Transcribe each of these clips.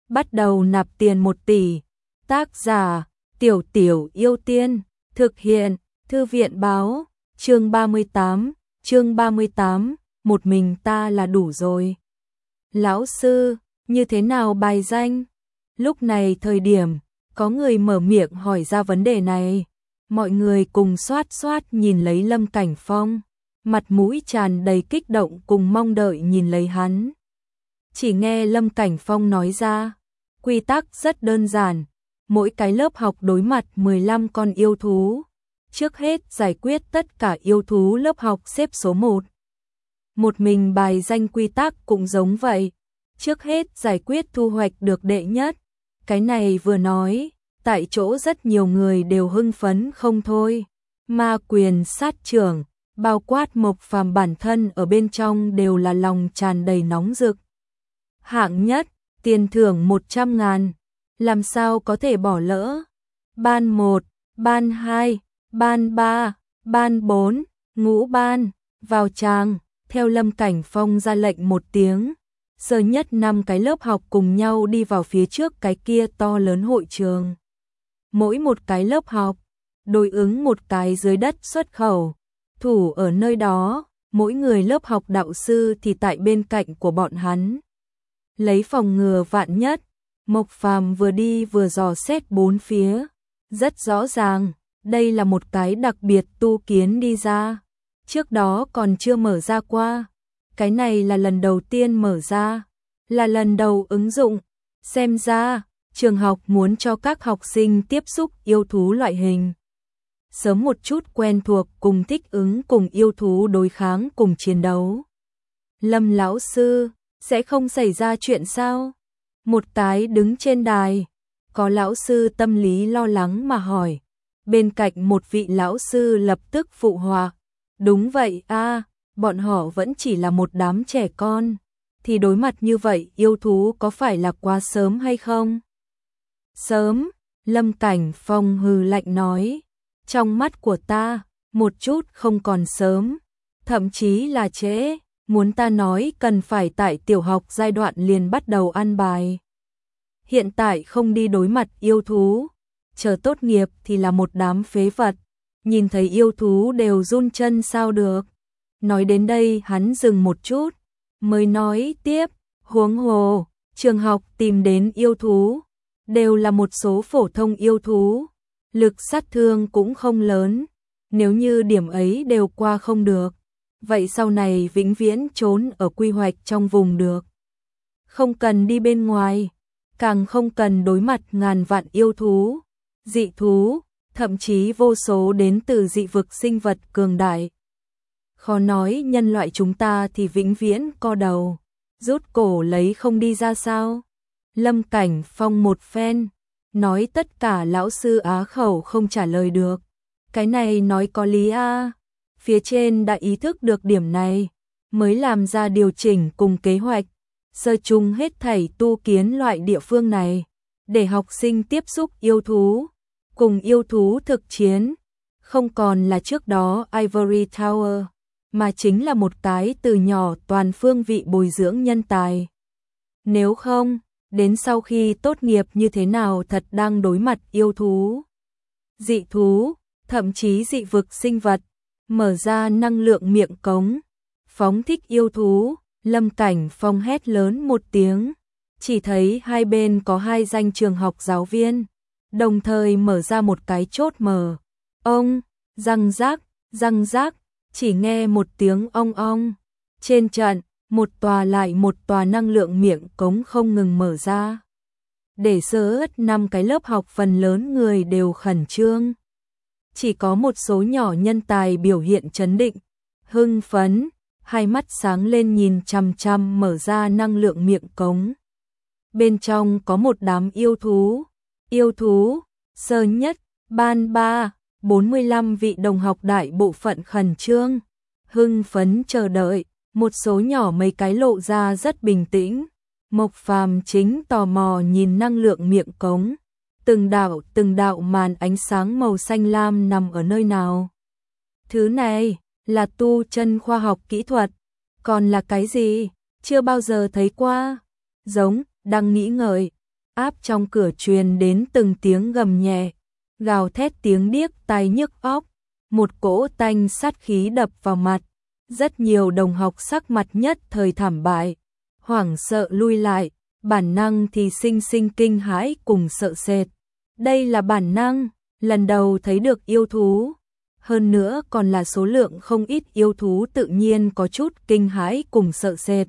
bắt đầu nạp tiền 1 tỷ. Tác giả: Tiểu Tiểu Yêu Tiên. Thực hiện: Thư viện báo. Chương 38, một mình ta là đủ rồi. Lão sư, như thế nào bài danh? Lúc này thời điểm, có người mở miệng hỏi ra vấn đề này. Mọi người cùng xoát xoát nhìn lấy Lâm Cảnh Phong, mặt mũi tràn đầy kích động cùng mong đợi nhìn lấy hắn. Chỉ nghe Lâm Cảnh Phong nói ra, quy tắc rất đơn giản, mỗi cái lớp học đối mặt 15 con yêu thú. Trước hết giải quyết tất cả yêu thú lớp học xếp số 1. Một mình bài danh quy tắc cũng giống vậy. Trước hết giải quyết thu hoạch được đệ nhất. Cái này vừa nói, tại chỗ rất nhiều người đều hưng phấn không thôi. Ma Quyền Sát Trưởng, bao quát Mộc Phàm bản thân ở bên trong đều là lòng tràn đầy nóng rực. Hạng nhất, tiền thưởng 100.000, làm sao có thể bỏ lỡ. Ban 1, ban 2, ban 3, ban 4, ngũ ban, vào tràng. Theo Lâm Cảnh Phong ra lệnh một tiếng, giờ nhất 5 cái lớp học cùng nhau đi vào phía trước cái kia to lớn hội trường. Mỗi một cái lớp học đối ứng một cái dưới đất xuất khẩu, thủ ở nơi đó, mỗi người lớp học đạo sư thì tại bên cạnh của bọn hắn. Lấy phòng ngừa vạn nhất, Mộc Phàm vừa đi vừa dò xét bốn phía, rất rõ ràng, đây là một cái đặc biệt tu kiến đi ra. Trước đó còn chưa mở ra qua, cái này là lần đầu tiên mở ra, là lần đầu ứng dụng. Xem ra, trường học muốn cho các học sinh tiếp xúc yêu thú loại hình. Sớm một chút quen thuộc cùng thích ứng cùng yêu thú đối kháng cùng chiến đấu. Lâm lão sư, sẽ không xảy ra chuyện sao? Một cái đứng trên đài, có lão sư tâm lý lo lắng mà hỏi. Bên cạnh một vị lão sư lập tức phụ họa. Đúng vậy a, bọn họ vẫn chỉ là một đám trẻ con, thì đối mặt như vậy yêu thú có phải là quá sớm hay không? Sớm, Lâm Cảnh Phong hừ lạnh nói, trong mắt của ta, một chút không còn sớm, thậm chí là trễ, muốn ta nói cần phải tại tiểu học giai đoạn liền bắt đầu ăn bài. Hiện tại không đi đối mặt yêu thú, chờ tốt nghiệp thì là một đám phế vật. Nhìn thấy yêu thú đều run chân sao được. Nói đến đây hắn dừng một chút, mới nói tiếp, huống hồ, trường học tìm đến yêu thú, đều là một số phổ thông yêu thú, lực sát thương cũng không lớn, nếu như điểm ấy đều qua không được, vậy sau này vĩnh viễn trốn ở quy hoạch trong vùng được. Không cần đi bên ngoài, càng không cần đối mặt ngàn vạn yêu thú, dị thú, thậm chí vô số đến từ dị vực sinh vật cường đại. Khó nói nhân loại chúng ta thì vĩnh viễn co đầu, rút cổ lấy không đi ra sao? Lâm Cảnh Phong một phen, nói tất cả lão sư á khẩu không trả lời được. Cái này nói có lý a. Phía trên đã ý thức được điểm này, mới làm ra điều chỉnh cùng kế hoạch, sơ chung hết thảy tu kiến loại địa phương này, để học sinh tiếp xúc yêu thú. Cùng yêu thú thực chiến, không còn là trước đó Ivory Tower, mà chính là một cái từ nhỏ toàn phương vị bồi dưỡng nhân tài. Nếu không, đến sau khi tốt nghiệp như thế nào thật đang đối mặt yêu thú, dị thú, thậm chí dị vực sinh vật, mở ra năng lượng miệng cống, phóng thích yêu thú. Lâm Cảnh Phong hét lớn một tiếng, chỉ thấy hai bên có hai danh trường học giáo viên. Đồng thời mở ra một cái chốt mở. Ông, răng rác, chỉ nghe một tiếng ong ong. Trên trận, một tòa lại một tòa năng lượng miệng cống không ngừng mở ra. Để sơ 5 cái lớp học phần lớn người đều khẩn trương. Chỉ có một số nhỏ nhân tài biểu hiện trấn định, hưng phấn, hai mắt sáng lên nhìn chằm chằm mở ra năng lượng miệng cống. Bên trong có một đám yêu thú. Yêu thú, sơ nhất, ban 3, 45 vị đồng học đại bộ phận khẩn trương, hưng phấn chờ đợi, một số nhỏ mấy cái lộ ra rất bình tĩnh. Mộc Phàm chính tò mò nhìn năng lượng miệng cống, từng đạo màn ánh sáng màu xanh lam nằm ở nơi nào. Thứ này, là tu chân khoa học kỹ thuật, còn là cái gì? Chưa bao giờ thấy qua. Giống, đang nghĩ ngợi, áp trong cửa truyền đến từng tiếng gầm nhẹ, gào thét tiếng điếc tai nhức óc, một cỗ tanh sát khí đập vào mặt. Rất nhiều đồng học sắc mặt nhất thời thảm bại, hoảng sợ lui lại, bản năng thì sinh kinh hãi cùng sợ sệt. Đây là bản năng, lần đầu thấy được yêu thú, hơn nữa còn là số lượng không ít yêu thú, tự nhiên có chút kinh hãi cùng sợ sệt.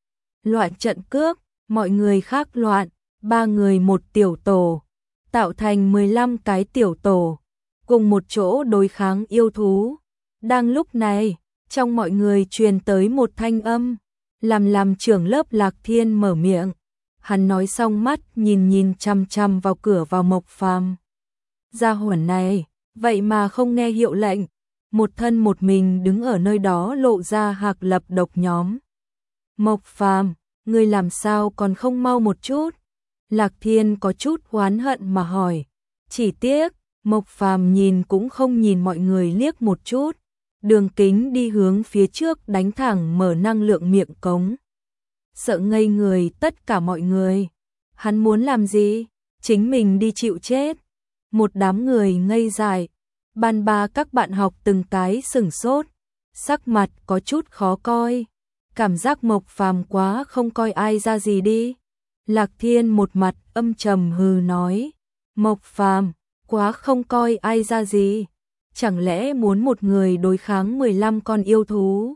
Loạn trận cước, mọi người khác loạn, 3 người một tiểu tổ, tạo thành 15 cái tiểu tổ, cùng một chỗ đối kháng yêu thú. Đang lúc này, trong mọi người truyền tới một thanh âm, làm trưởng lớp Lạc Thiên mở miệng. Hắn nói xong mắt nhìn chằm chằm vào cửa vào Mộc Phàm. Gia hỏa này, vậy mà không nghe hiệu lệnh, một thân một mình đứng ở nơi đó lộ ra Hạc Lập độc nhóm. Mộc Phàm, ngươi làm sao còn không mau một chút? Lạc Thiên có chút oán hận mà hỏi. Chỉ tiếc, Mộc Phàm nhìn cũng không nhìn mọi người liếc một chút, đường kính đi hướng phía trước đánh thẳng mở năng lượng miệng cống. Sợ ngây người tất cả mọi người. Hắn muốn làm gì? Chính mình đi chịu chết. Một đám người ngây dại. Ban ba các bạn học từng cái sửng sốt, sắc mặt có chút khó coi. Cảm giác Mộc Phàm quá không coi ai ra gì đi. Lạc Thiên một mặt âm trầm hừ nói. Mộc Phàm quá không coi ai ra gì. Chẳng lẽ muốn một người đối kháng 15 con yêu thú?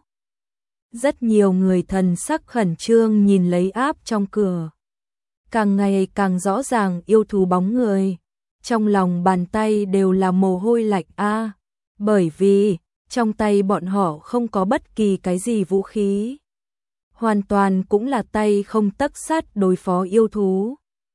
Rất nhiều người thần sắc khẩn trương nhìn lấy áp trong cửa. Càng ngày càng rõ ràng yêu thú bóng người. Trong lòng bàn tay đều là mồ hôi lạnh a, bởi vì trong tay bọn họ không có bất kỳ cái gì vũ khí. Hoàn toàn cũng là tay không tấc sắt đối phó yêu thú.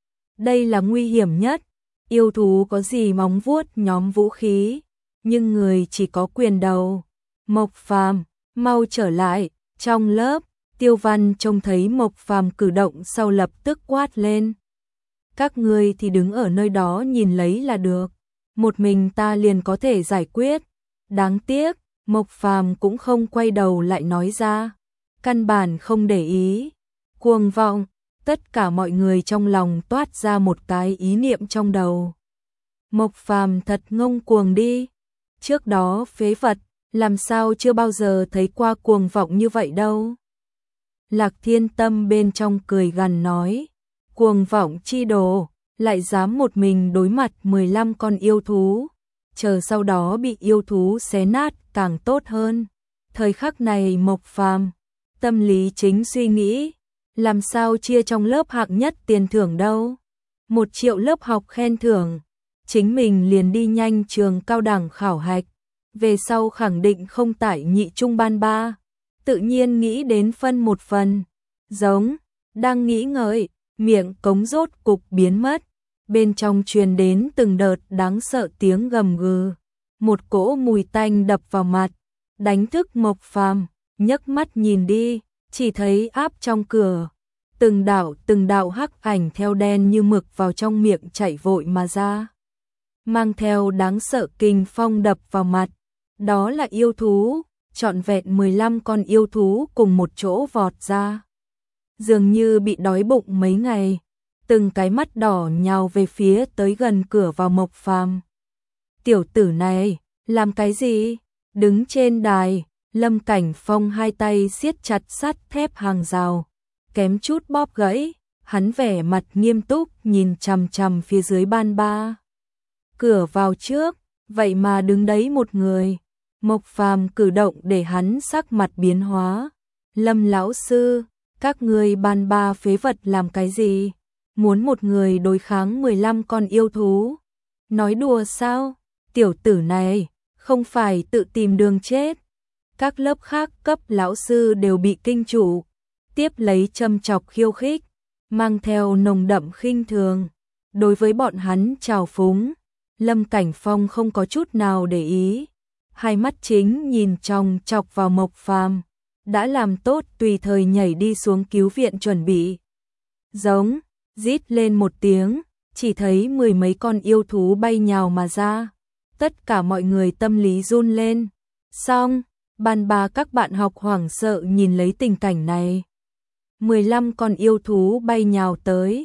Đây là nguy hiểm nhất. Yêu thú có gì móng vuốt nhóm vũ khí, nhưng người chỉ có quyền đầu. Mộc Phàm, mau trở lại. Trong lớp, Tiêu Văn trông thấy Mộc Phàm cử động sau lập tức quát lên. Các ngươi thì đứng ở nơi đó nhìn lấy là được. Một mình ta liền có thể giải quyết. Đáng tiếc, Mộc Phàm cũng không quay đầu lại nói ra. Căn bản không để ý. Cuồng vọng, tất cả mọi người trong lòng toát ra một cái ý niệm trong đầu. Mộc Phàm thật ngông cuồng đi. Trước đó phế vật, làm sao chưa bao giờ thấy qua cuồng vọng như vậy đâu. Lạc Thiên Tâm bên trong cười gằn nói. Cuồng vọng chi đồ, lại dám một mình đối mặt 15 con yêu thú. Chờ sau đó bị yêu thú xé nát càng tốt hơn. Thời khắc này Mộc Phàm tâm lý chính suy nghĩ. Làm sao chia trong lớp hạng nhất tiền thưởng đâu. 1 triệu lớp học khen thưởng. Chính mình liền đi nhanh trường cao đẳng khảo hạch. Về sau khẳng định không tải nhị trung ban 3. Tự nhiên nghĩ đến phân một phần. Giống, đang nghĩ ngợi, miệng cống rốt cục biến mất. Bên trong truyền đến từng đợt đáng sợ tiếng gầm gừ. Một cỗ mùi tanh đập vào mặt. Đánh thức Mộc Phàm, nhấc mắt nhìn đi, chỉ thấy áp trong cửa. Từng đạo hắc ảnh theo đen như mực vào trong miệng chạy vội mà ra. Mang theo đáng sợ kình phong đập vào mặt. Đó là yêu thú, trọn vẹn 15 con yêu thú cùng một chỗ vọt ra. Dường như bị đói bụng mấy ngày, từng cái mắt đỏ nhào về phía tới gần cửa vào Mộc Phàm. Tiểu tử này, làm cái gì? Đứng trên đài, Lâm Cảnh Phong hai tay siết chặt sắt thép hàng rào, kém chút bóp gãy, hắn vẻ mặt nghiêm túc nhìn chằm chằm phía dưới ban ba. Cửa vào trước, vậy mà đứng đấy một người. Mộc Phàm cử động để hắn sắc mặt biến hóa. Lâm lão sư, các ngươi ban ba phế vật làm cái gì? Muốn một người đối kháng 15 con yêu thú? Nói đùa sao? Tiểu tử này, không phải tự tìm đường chết. Các lớp khác cấp lão sư đều bị kinh trụ, tiếp lấy châm chọc khiêu khích, mang theo nồng đậm khinh thường. Đối với bọn hắn trào phúng, Lâm Cảnh Phong không có chút nào để ý. Hai mắt chính nhìn chòng chọc vào Mộc Phàm, đã làm tốt tùy thời nhảy đi xuống cứu viện chuẩn bị. Giống, rít lên một tiếng, chỉ thấy 10 mấy con yêu thú bay nhào mà ra. Tất cả mọi người tâm lý run lên. Xong, ban ba các bạn học hoảng sợ nhìn lấy tình cảnh này. 15 con yêu thú bay nhào tới.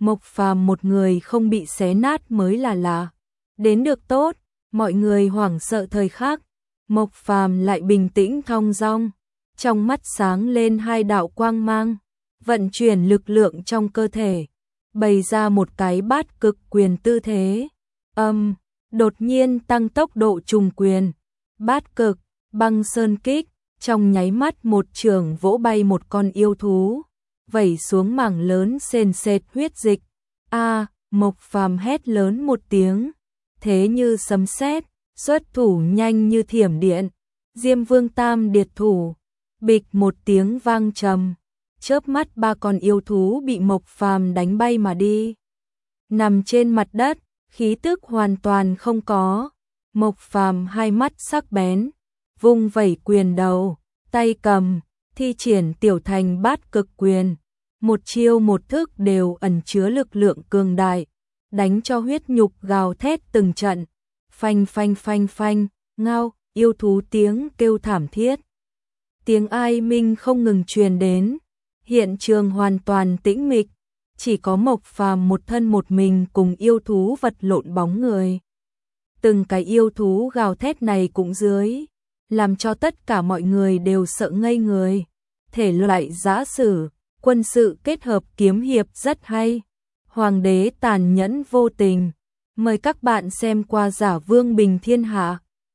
Mộc Phàm một người không bị xé nát mới là lạ. Đến được tốt, mọi người hoảng sợ thời khắc, Mộc Phàm lại bình tĩnh thong dong, trong mắt sáng lên hai đạo quang mang, vận chuyển lực lượng trong cơ thể, bày ra một cái bát cực quyền tư thế. Đột nhiên tăng tốc độ trùng quyền, bát cực, băng sơn kích, trong nháy mắt một trường vỗ bay một con yêu thú, vẩy xuống mảng lớn sền sệt huyết dịch. Mộc Phàm hét lớn một tiếng, thế như sấm sét, xuất thủ nhanh như thiểm điện. Diêm Vương Tam Điệt thủ, bịch một tiếng vang trầm, chớp mắt ba con yêu thú bị Mộc Phàm đánh bay mà đi. Nằm trên mặt đất, khí tức hoàn toàn không có. Mộc Phàm hai mắt sắc bén, vung vẩy quyền đầu, tay cầm, thi triển tiểu thành bát cực quyền. Một chiêu một thức đều ẩn chứa lực lượng cường đại, đánh cho huyết nhục gào thét từng trận. Phanh phanh phanh phanh, ngao, yêu thú tiếng kêu thảm thiết. Tiếng ai minh không ngừng truyền đến, hiện trường hoàn toàn tĩnh mịch, chỉ có Mộc Phàm một thân một mình cùng yêu thú vật lộn bóng người. Từng cái yêu thú gào thét này cũng dưới, làm cho tất cả mọi người đều sợ ngây người. Thể loại giã sử, quân sự kết hợp kiếm hiệp rất hay. Hoàng đế tàn nhẫn vô tình. Mời các bạn xem qua Giả Vương Bình Thiên Hạ.